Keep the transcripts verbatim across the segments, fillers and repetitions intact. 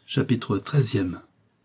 Chapitre treizième.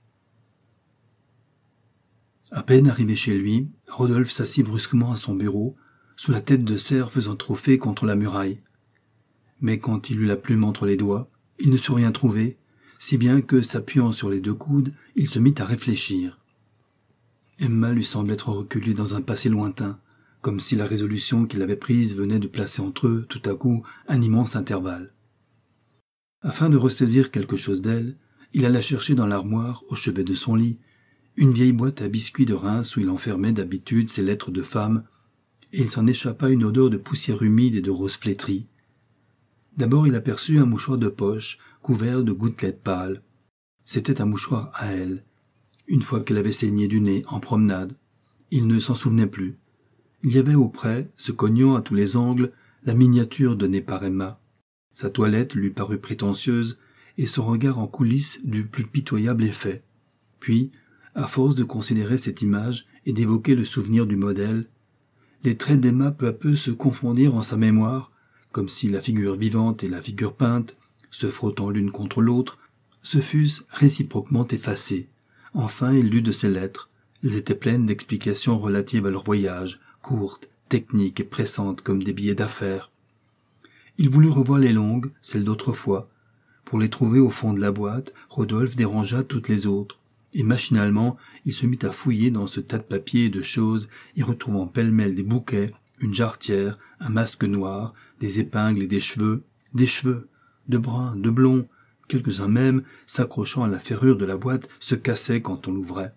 À peine arrivé chez lui, Rodolphe s'assit brusquement à son bureau, sous la tête de cerf faisant trophée contre la muraille. Mais quand il eut la plume entre les doigts, il ne sut rien trouver, si bien que, s'appuyant sur les deux coudes, il se mit à réfléchir. Emma lui semblait être reculée dans un passé lointain, comme si la résolution qu'il avait prise venait de placer entre eux, tout à coup, un immense intervalle. Afin de ressaisir quelque chose d'elle, il alla chercher dans l'armoire, au chevet de son lit, une vieille boîte à biscuits de Reims où il enfermait d'habitude ses lettres de femme, et il s'en échappa une odeur de poussière humide et de rose flétrie. D'abord il aperçut un mouchoir de poche, couvert de gouttelettes pâles. C'était un mouchoir à elle. Une fois qu'elle avait saigné du nez en promenade, il ne s'en souvenait plus. Il y avait auprès, se cognant à tous les angles, la miniature donnée par Emma. Sa toilette lui parut prétentieuse, et son regard en coulisses du plus pitoyable effet. Puis, à force de considérer cette image et d'évoquer le souvenir du modèle, les traits d'Emma peu à peu se confondirent en sa mémoire, comme si la figure vivante et la figure peinte, se frottant l'une contre l'autre, se fussent réciproquement effacées. Enfin, il lut de ces lettres. Elles étaient pleines d'explications relatives à leur voyage, courtes, techniques et pressantes comme des billets d'affaires. Il voulut revoir les longues, celles d'autrefois. Pour les trouver au fond de la boîte, Rodolphe dérangea toutes les autres, et machinalement, il se mit à fouiller dans ce tas de papiers et de choses, y retrouvant pêle-mêle des bouquets, une jarretière, un masque noir, des épingles et des cheveux, des cheveux, de bruns, de blonds, quelques-uns même, s'accrochant à la ferrure de la boîte, se cassaient quand on l'ouvrait.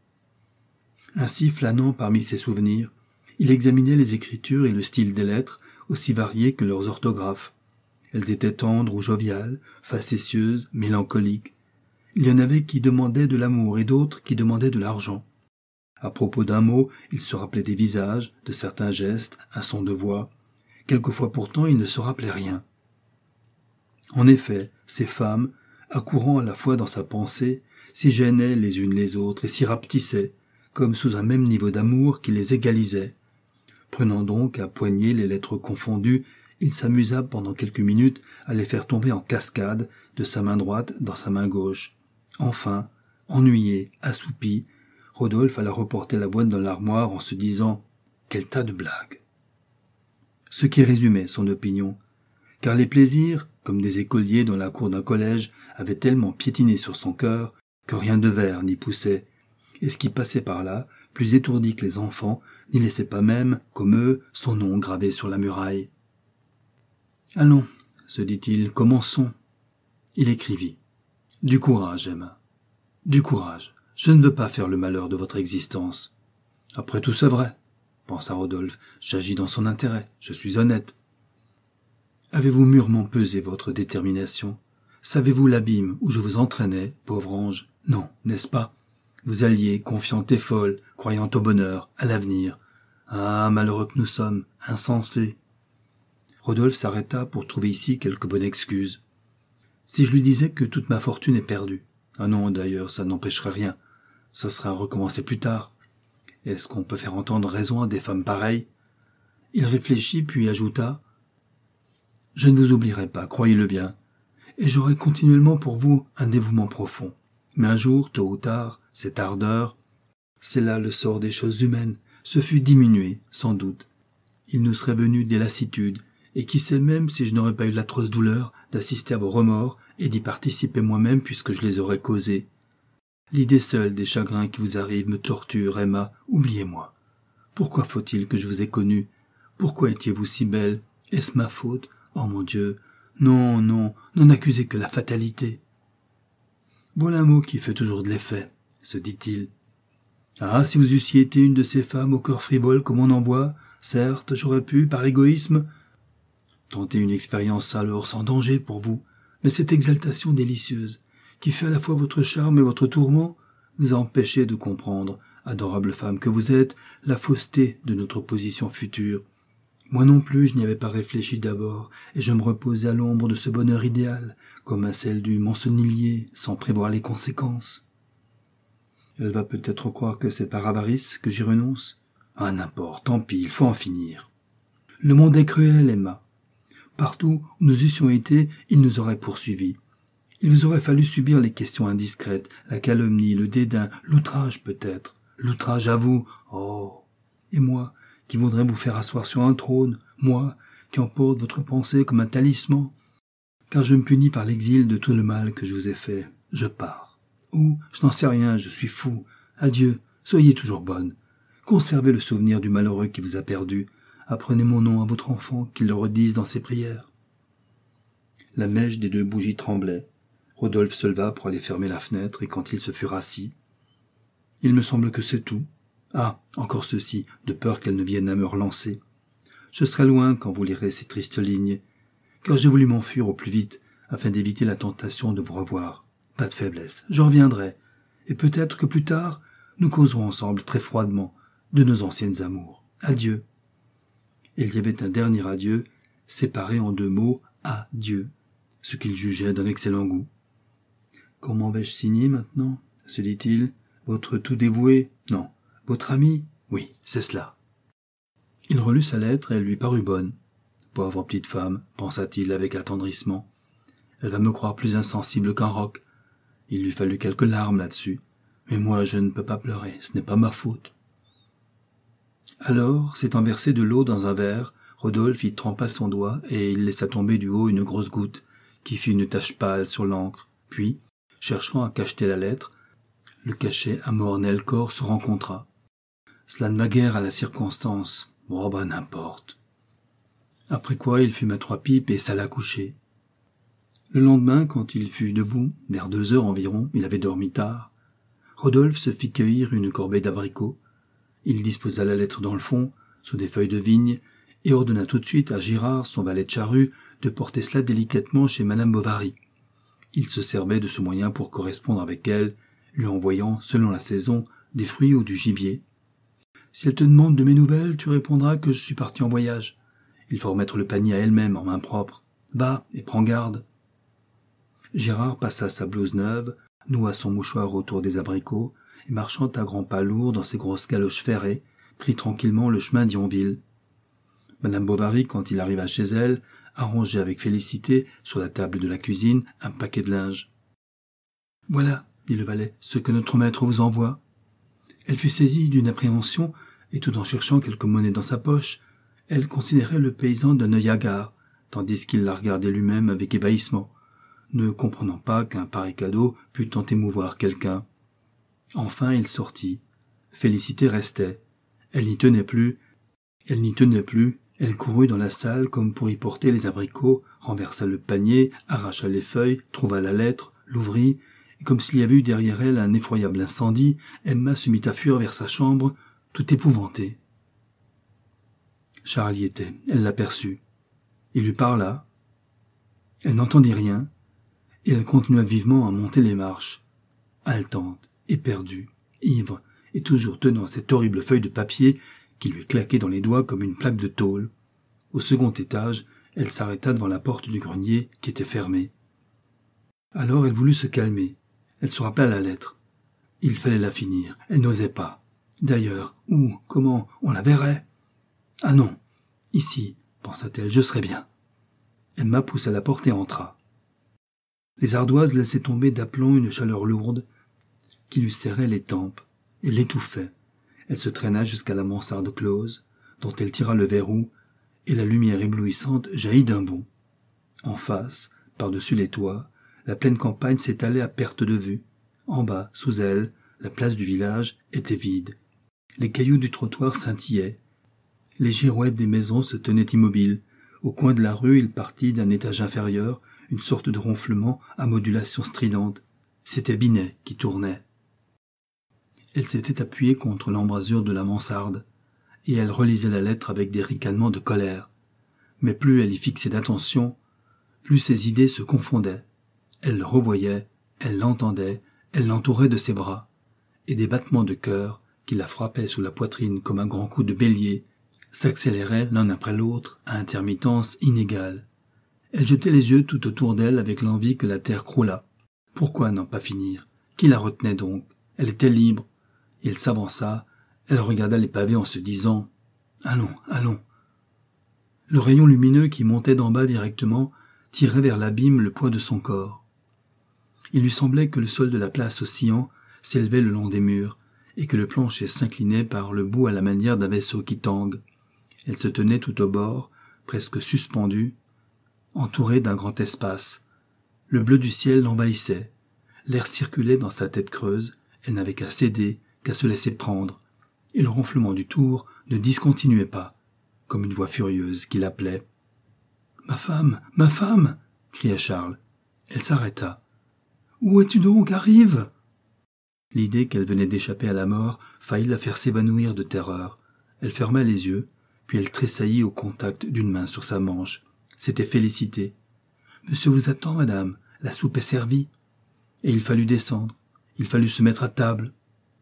Ainsi, flânant parmi ses souvenirs, il examinait les écritures et le style des lettres, aussi variés que leurs orthographes. Elles étaient tendres ou joviales, facétieuses, mélancoliques. Il y en avait qui demandaient de l'amour et d'autres qui demandaient de l'argent. À propos d'un mot, il se rappelait des visages, de certains gestes, un son de voix. Quelquefois pourtant, il ne se rappelait rien. En effet, ces femmes, accourant à la fois dans sa pensée, s'y gênaient les unes les autres et s'y rapetissaient, comme sous un même niveau d'amour qui les égalisait. Prenant donc à poignée les lettres confondues, il s'amusa pendant quelques minutes à les faire tomber en cascade de sa main droite dans sa main gauche. Enfin, ennuyé, assoupi, Rodolphe alla reporter la boîte dans l'armoire en se disant « Quel tas de blagues !» Ce qui résumait son opinion, car les plaisirs, comme des écoliers dans la cour d'un collège, avaient tellement piétiné sur son cœur que rien de vert n'y poussait, et ce qui passait par là, plus étourdi que les enfants, n'y laissait pas même, comme eux, son nom gravé sur la muraille. « Allons, se dit-il, commençons. » Il écrivit. « Du courage, Emma. Du courage. Je ne veux pas faire le malheur de votre existence. »« Après tout, c'est vrai, » pensa Rodolphe. « J'agis dans son intérêt. Je suis honnête. » « Avez-vous mûrement pesé votre détermination? Savez-vous l'abîme où je vous entraînais, pauvre ange? Non, n'est-ce pas? Vous alliez, confiante et folle, croyant au bonheur, à l'avenir. Ah, malheureux que nous sommes, insensés. » Rodolphe s'arrêta pour trouver ici quelque bonne excuse. Si je lui disais que toute ma fortune est perdue. Ah non, d'ailleurs, ça n'empêcherait rien. Ce sera à recommencer plus tard. Est-ce qu'on peut faire entendre raison à des femmes pareilles? Il réfléchit puis ajouta: « Je ne vous oublierai pas, croyez-le bien, et j'aurai continuellement pour vous un dévouement profond. Mais un jour, tôt ou tard, cette ardeur, c'est là le sort des choses humaines, se fût diminué, sans doute. Il nous serait venu des lassitudes, et qui sait même si je n'aurais pas eu l'atroce douleur d'assister à vos remords et d'y participer moi-même puisque je les aurais causés. L'idée seule des chagrins qui vous arrivent me torture, Emma, oubliez-moi. Pourquoi faut-il que je vous ai connue? Pourquoi étiez-vous si belle? Est-ce ma faute? Oh mon Dieu! Non, non, n'en accusez que la fatalité. » Voilà un mot qui fait toujours de l'effet, se dit-il. Ah, si vous eussiez été une de ces femmes au cœur frivole comme on en voit, certes, j'aurais pu, par égoïsme, tenter une expérience alors sans danger pour vous, mais cette exaltation délicieuse, qui fait à la fois votre charme et votre tourment, vous a empêché de comprendre, adorable femme que vous êtes, la fausseté de notre position future. Moi non plus, je n'y avais pas réfléchi d'abord, et je me reposais à l'ombre de ce bonheur idéal, comme à celle du mancenillier, sans prévoir les conséquences. Elle va peut-être croire que c'est par avarice que j'y renonce. Ah, n'importe, tant pis, il faut en finir. Le monde est cruel, Emma. Partout où nous eussions été, il nous aurait poursuivis. Il vous aurait fallu subir les questions indiscrètes, la calomnie, le dédain, l'outrage peut-être. L'outrage à vous, oh. Et moi, qui voudrais vous faire asseoir sur un trône, moi, qui emporte votre pensée comme un talisman. Car je me punis par l'exil de tout le mal que je vous ai fait. Je pars. Ou, je n'en sais rien, je suis fou. Adieu, soyez toujours bonne. Conservez le souvenir du malheureux qui vous a perdu. Apprenez mon nom à votre enfant, qu'il le redise dans ses prières. La mèche des deux bougies tremblait. Rodolphe se leva pour aller fermer la fenêtre, et quand il se fut rassis, « Il me semble que c'est tout. Ah, encore ceci, de peur qu'elle ne vienne à me relancer. Je serai loin quand vous lirez ces tristes lignes, car j'ai voulu m'enfuir au plus vite, afin d'éviter la tentation de vous revoir. Pas de faiblesse, je reviendrai, et peut-être que plus tard, nous causerons ensemble très froidement de nos anciennes amours. Adieu. » Et il y avait un dernier adieu, séparé en deux mots « adieu », ce qu'il jugeait d'un excellent goût. « Comment vais-je signer maintenant ?» se dit-il. « Votre tout dévoué ? Non. Votre ami ? Oui, c'est cela. » Il relut sa lettre et elle lui parut bonne. « Pauvre petite femme, pensa-t-il avec attendrissement. Elle va me croire plus insensible qu'un roc. Il lui fallut quelques larmes là-dessus. Mais moi, je ne peux pas pleurer, ce n'est pas ma faute. » Alors, s'étant versé de l'eau dans un verre, Rodolphe y trempa son doigt et il laissa tomber du haut une grosse goutte, qui fit une tache pâle sur l'encre. Puis, cherchant à cacheter la lettre, le cachet à mornel corps se rencontra. Cela ne va guère à la circonstance. Oh ben n'importe. Après quoi il fuma trois pipes et s'alla coucher. Le lendemain, quand il fut debout, vers deux heures environ, il avait dormi tard, Rodolphe se fit cueillir une corbeille d'abricots. Il disposa la lettre dans le fond, sous des feuilles de vigne, et ordonna tout de suite à Girard, son valet de charrue, de porter cela délicatement chez Madame Bovary. Il se servait de ce moyen pour correspondre avec elle, lui envoyant, selon la saison, des fruits ou du gibier. Si elle te demande de mes nouvelles, tu répondras que je suis parti en voyage. Il faut remettre le panier à elle-même en main propre. Bas et prends garde. Girard passa sa blouse neuve, noua son mouchoir autour des abricots, et marchant à grands pas lourds dans ses grosses galoches ferrées, prit tranquillement le chemin d'Yonville. Madame Bovary, quand il arriva chez elle, arrangeait avec félicité, sur la table de la cuisine, un paquet de linge. « Voilà, dit le valet, ce que notre maître vous envoie. » Elle fut saisie d'une appréhension, et tout en cherchant quelque monnaie dans sa poche, elle considérait le paysan d'un œil hagard, tandis qu'il la regardait lui-même avec ébahissement, ne comprenant pas qu'un pareil cadeau pût tant émouvoir quelqu'un. Enfin il sortit. Félicité restait. Elle n'y tenait plus. Elle n'y tenait plus. Elle courut dans la salle comme pour y porter les abricots, renversa le panier, arracha les feuilles, trouva la lettre, l'ouvrit, et comme s'il y avait eu derrière elle un effroyable incendie, Emma se mit à fuir vers sa chambre, tout épouvantée. Charles y était. Elle l'aperçut. Il lui parla. Elle n'entendit rien, et elle continua vivement à monter les marches, haletante, éperdue, ivre, et toujours tenant cette horrible feuille de papier qui lui claquait dans les doigts comme une plaque de tôle. Au second étage, elle s'arrêta devant la porte du grenier qui était fermée. Alors elle voulut se calmer. Elle se rappela la lettre. Il fallait la finir. Elle n'osait pas. D'ailleurs, où, comment, on la verrait? Ah non, ici, pensa-t-elle, je serai bien. Emma poussa la porte et entra. Les ardoises laissaient tomber d'aplomb une chaleur lourde qui lui serrait les tempes et l'étouffait. Elle se traîna jusqu'à la mansarde close, dont elle tira le verrou, et la lumière éblouissante jaillit d'un bond. En face, par-dessus les toits, la pleine campagne s'étalait à perte de vue. En bas, sous elle, la place du village était vide. Les cailloux du trottoir scintillaient. Les girouettes des maisons se tenaient immobiles. Au coin de la rue, il partit d'un étage inférieur une sorte de ronflement à modulation stridente. C'était Binet qui tournait. Elle s'était appuyée contre l'embrasure de la mansarde, et elle relisait la lettre avec des ricanements de colère. Mais plus elle y fixait d'attention, plus ses idées se confondaient. Elle le revoyait, elle l'entendait, elle l'entourait de ses bras, et des battements de cœur, qui la frappaient sous la poitrine comme un grand coup de bélier, s'accéléraient l'un après l'autre à intermittence inégale. Elle jetait les yeux tout autour d'elle avec l'envie que la terre croulât. Pourquoi n'en pas finir? Qui la retenait donc? Elle était libre. Et elle s'avança, elle regarda les pavés en se disant « Allons, allons !» Le rayon lumineux qui montait d'en bas directement tirait vers l'abîme le poids de son corps. Il lui semblait que le sol de la place oscillant s'élevait le long des murs, et que le plancher s'inclinait par le bout à la manière d'un vaisseau qui tangue. Elle se tenait tout au bord, presque suspendue, entourée d'un grand espace. Le bleu du ciel l'envahissait. L'air circulait dans sa tête creuse, elle n'avait qu'à céder, qu'à se laisser prendre. Et le ronflement du tour ne discontinuait pas, comme une voix furieuse qui l'appelait. « Ma femme, ma femme !» cria Charles. Elle s'arrêta. « Où es-tu donc? Arrive !» L'idée qu'elle venait d'échapper à la mort faillit la faire s'évanouir de terreur. Elle ferma les yeux, puis elle tressaillit au contact d'une main sur sa manche. C'était Félicité. « Monsieur vous attend, madame. La soupe est servie. » Et il fallut descendre. Il fallut se mettre à table.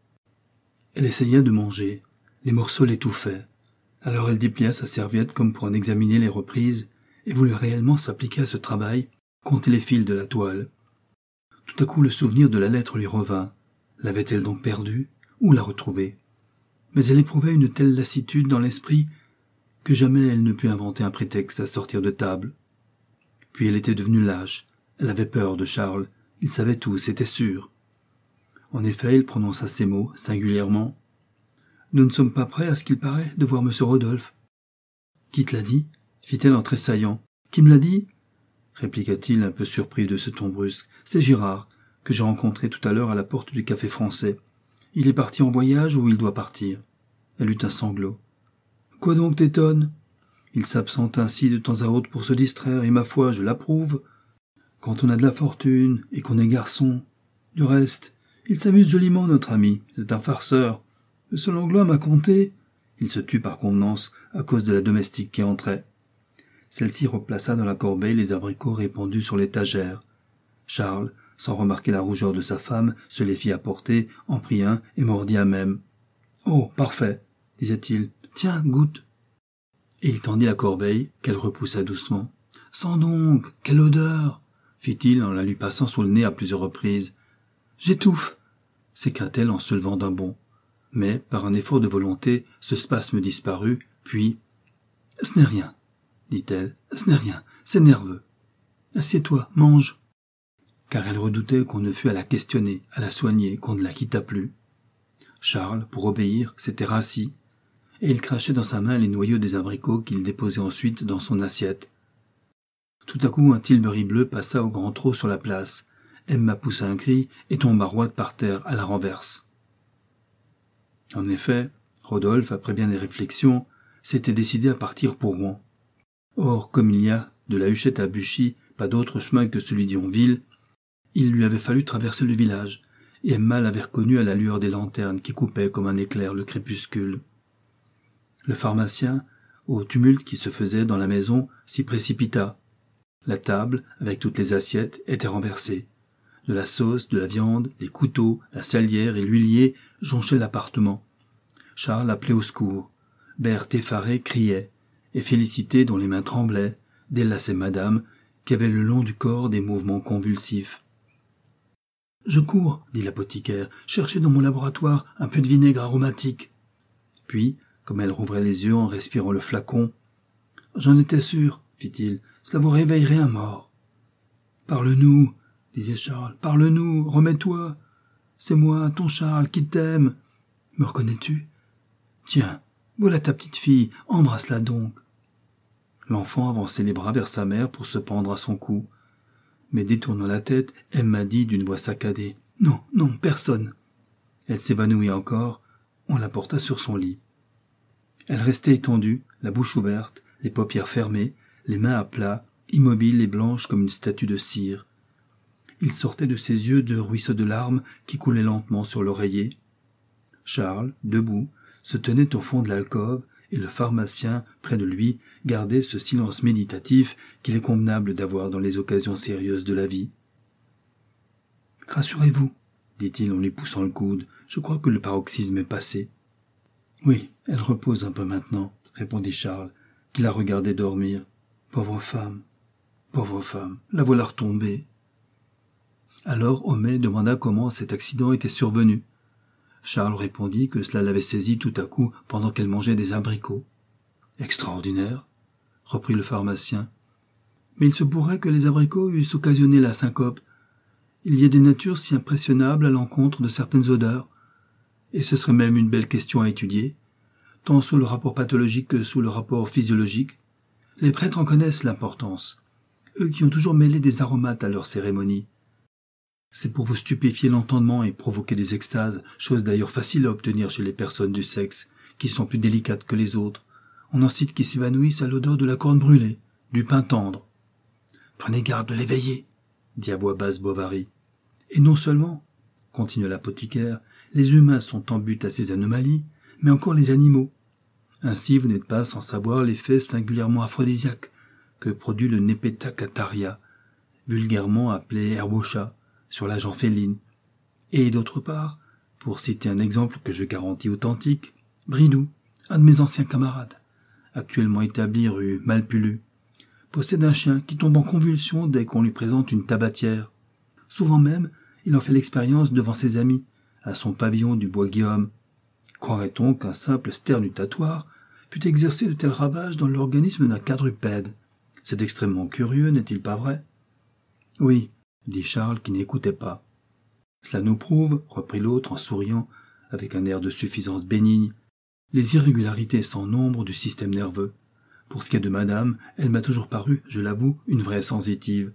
Elle essaya de manger. Les morceaux l'étouffaient. Alors elle déplia sa serviette comme pour en examiner les reprises et voulut réellement s'appliquer à ce travail, compter les fils de la toile. Tout à coup le souvenir de la lettre lui revint. L'avait-elle donc perdue ou la retrouvée? Mais elle éprouvait une telle lassitude dans l'esprit que jamais elle ne put inventer un prétexte à sortir de table. Puis elle était devenue lâche. Elle avait peur de Charles. Il savait tout, c'était sûr. En effet, il prononça ces mots, singulièrement. « Nous ne sommes pas prêts, à ce qu'il paraît, de voir monsieur Rodolphe. »« Qui te l'a dit ?» fit-elle en tressaillant. « Qui me l'a dit ?» répliqua-t-il, un peu surpris de ce ton brusque. « C'est Girard, que j'ai rencontré tout à l'heure à la porte du café français. Il est parti en voyage ou il doit partir. » Elle eut un sanglot. « Quoi donc t'étonne ? Il s'absente ainsi de temps à autre pour se distraire, et ma foi, je l'approuve. Quand on a de la fortune et qu'on est garçon. Du reste, il s'amuse joliment, notre ami. C'est un farceur. Monsieur Langlois m'a conté. » Il se tut par convenance à cause de la domestique qui entrait. Celle-ci replaça dans la corbeille les abricots répandus sur l'étagère. Charles, sans remarquer la rougeur de sa femme, se les fit apporter, en prit un et mordit à même. « Oh, parfait !» disait-il. « Tiens, goûte !» Et il tendit la corbeille, qu'elle repoussa doucement. « Sens donc, quelle odeur !» fit-il en la lui passant sous le nez à plusieurs reprises. « J'étouffe !» s'écria-t-elle en se levant d'un bond. Mais, par un effort de volonté, ce spasme disparut, puis « Ce n'est rien, dit-elle, ce n'est rien, c'est nerveux. Assieds-toi, mange. » Car elle redoutait qu'on ne fût à la questionner, à la soigner, qu'on ne la quittât plus. Charles, pour obéir, s'était rassis, et il crachait dans sa main les noyaux des abricots qu'il déposait ensuite dans son assiette. Tout à coup, un tilbury bleu passa au grand trot sur la place. Emma poussa un cri et tomba roide par terre à la renverse. En effet, Rodolphe, après bien des réflexions, s'était décidé à partir pour Rouen. Or, comme il y a, de la Huchette à Buchy, pas d'autre chemin que celui d'Yonville, il lui avait fallu traverser le village, et Emma l'avait reconnu à la lueur des lanternes qui coupaient comme un éclair le crépuscule. Le pharmacien, au tumulte qui se faisait dans la maison, s'y précipita. La table, avec toutes les assiettes, était renversée. De la sauce, de la viande, les couteaux, la salière et l'huilier jonchaient l'appartement. Charles appelait au secours. Berthe effarée criait, et Félicité, dont les mains tremblaient, délaçait madame, qui avait le long du corps des mouvements convulsifs. « Je cours, dit l'apothicaire, chercher dans mon laboratoire un peu de vinaigre aromatique. » Puis, comme elle rouvrait les yeux en respirant le flacon, « J'en étais sûr, fit-il, cela vous réveillerait un mort. »« Parle-nous, disait Charles, parle-nous, remets-toi. C'est moi, ton Charles, qui t'aime. Me reconnais-tu? Tiens, voilà ta petite fille, embrasse-la donc. » L'enfant avançait les bras vers sa mère pour se pendre à son cou. Mais détournant la tête, Emma dit d'une voix saccadée. « Non, non, personne. » Elle s'évanouit encore, on la porta sur son lit. Elle restait étendue, la bouche ouverte, les paupières fermées, les mains à plat, immobile et blanche comme une statue de cire. Il sortait de ses yeux deux ruisseaux de larmes qui coulaient lentement sur l'oreiller. Charles, debout, se tenait au fond de l'alcôve, et le pharmacien, près de lui, gardait ce silence méditatif qu'il est convenable d'avoir dans les occasions sérieuses de la vie. « Rassurez-vous, dit-il en lui poussant le coude, je crois que le paroxysme est passé. »« Oui, elle repose un peu maintenant, » répondit Charles, qui la regardait dormir. « Pauvre femme, pauvre femme, la voilà retombée. » Alors Homais demanda comment cet accident était survenu. Charles répondit que cela l'avait saisie tout à coup pendant qu'elle mangeait des abricots. « Extraordinaire, » reprit le pharmacien. « Mais il se pourrait que les abricots eussent occasionné la syncope. Il y a des natures si impressionnables à l'encontre de certaines odeurs, et ce serait même une belle question à étudier, tant sous le rapport pathologique que sous le rapport physiologique. Les prêtres en connaissent l'importance, eux qui ont toujours mêlé des aromates à leurs cérémonies. C'est pour vous stupéfier l'entendement et provoquer des extases, chose d'ailleurs facile à obtenir chez les personnes du sexe, qui sont plus délicates que les autres. On en cite qui s'évanouissent à l'odeur de la corne brûlée, du pain tendre. « Prenez garde de l'éveiller », dit à voix basse Bovary. « Et non seulement, » continue l'apothicaire, « les humains sont en butte à ces anomalies, mais encore les animaux. Ainsi vous n'êtes pas sans savoir l'effet singulièrement aphrodisiaque que produit le Nepeta cataria, vulgairement appelé herbe au chat, sur la gent féline. Et d'autre part, pour citer un exemple que je garantis authentique, Bridou, un de mes anciens camarades, actuellement établi rue Malpulu, possède un chien qui tombe en convulsion dès qu'on lui présente une tabatière. Souvent même, il en fait l'expérience devant ses amis, à son pavillon du bois Guillaume. Croirait-on qu'un simple sternutatoire pût exercer de tels ravages dans l'organisme d'un quadrupède? C'est extrêmement curieux, n'est-il pas vrai? Oui, dit Charles qui n'écoutait pas. Cela nous prouve, reprit l'autre en souriant, avec un air de suffisance bénigne, les irrégularités sans nombre du système nerveux. Pour ce qui est de madame, elle m'a toujours paru, je l'avoue, une vraie sensitive.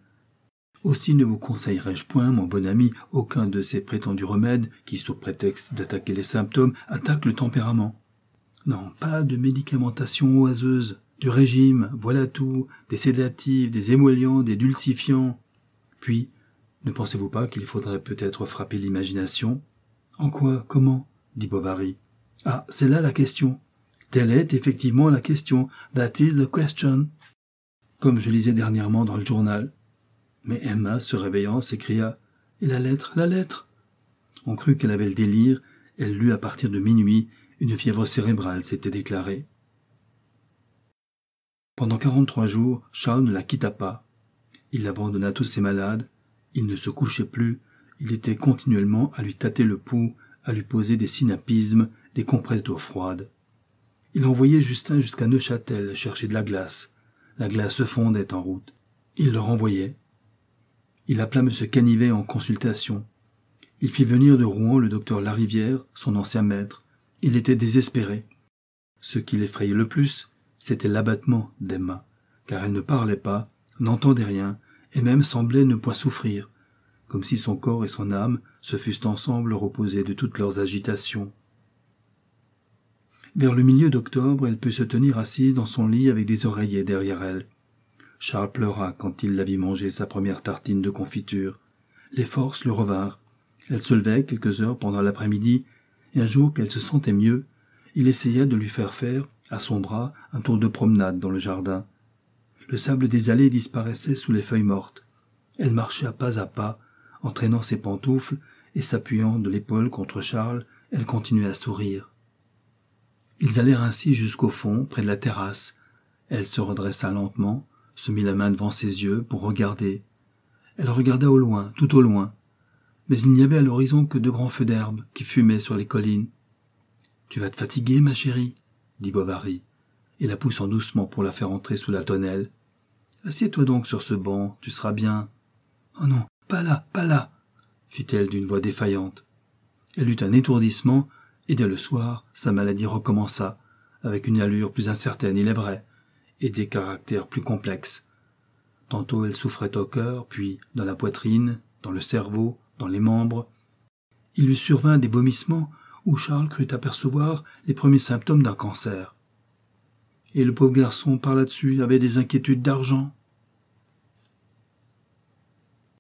Aussi ne vous conseillerais-je point, mon bon ami, aucun de ces prétendus remèdes qui, sous prétexte d'attaquer les symptômes, attaquent le tempérament. Non, pas de médicamentation oiseuse, du régime, voilà tout, des sédatifs, des émollients, des dulcifiants. Puis, ne pensez-vous pas qu'il faudrait peut-être frapper l'imagination? En quoi? Comment? Dit Bovary. Ah, c'est là la question. Telle est effectivement la question. That is the question. Comme je lisais dernièrement dans le journal. Mais Emma, se réveillant, s'écria « Et la lettre, la lettre ?» On crut qu'elle avait le délire. Elle lut à partir de minuit. Une fièvre cérébrale s'était déclarée. Pendant quarante-trois jours, Charles ne la quitta pas. Il abandonna tous ses malades. Il ne se couchait plus. Il était continuellement à lui tâter le pouls, à lui poser des synapismes, des compresses d'eau froide. Il envoyait Justin jusqu'à Neuchâtel chercher de la glace. La glace se fondait en route. Il le renvoyait. Il appela M. Canivet en consultation. Il fit venir de Rouen le docteur Larivière, son ancien maître. Il était désespéré. Ce qui l'effrayait le plus, c'était l'abattement d'Emma, car elle ne parlait pas, n'entendait rien, et même semblait ne point souffrir, comme si son corps et son âme se fussent ensemble reposés de toutes leurs agitations. Vers le milieu d'octobre, elle put se tenir assise dans son lit avec des oreillers derrière elle. Charles pleura quand il la vit manger sa première tartine de confiture. Les forces le revinrent. Elle se levait quelques heures pendant l'après-midi, et un jour qu'elle se sentait mieux, il essaya de lui faire faire, à son bras, un tour de promenade dans le jardin. Le sable des allées disparaissait sous les feuilles mortes. Elle marchait à pas à pas, entraînant ses pantoufles, et s'appuyant de l'épaule contre Charles, elle continuait à sourire. Ils allèrent ainsi jusqu'au fond, près de la terrasse. Elle se redressa lentement, se mit la main devant ses yeux pour regarder. Elle regarda au loin, tout au loin. Mais il n'y avait à l'horizon que de grands feux d'herbe qui fumaient sur les collines. « Tu vas te fatiguer, ma chérie ?» dit Bovary, et la poussant doucement pour la faire entrer sous la tonnelle. « Assieds-toi donc sur ce banc, tu seras bien. »« Oh non, pas là, pas là !» fit-elle d'une voix défaillante. Elle eut un étourdissement, et dès le soir, sa maladie recommença, avec une allure plus incertaine, il est vrai, et des caractères plus complexes. Tantôt elle souffrait au cœur, puis dans la poitrine, dans le cerveau, dans les membres. Il lui survint des vomissements où Charles crut apercevoir les premiers symptômes d'un cancer. Et le pauvre garçon, par là-dessus, avait des inquiétudes d'argent.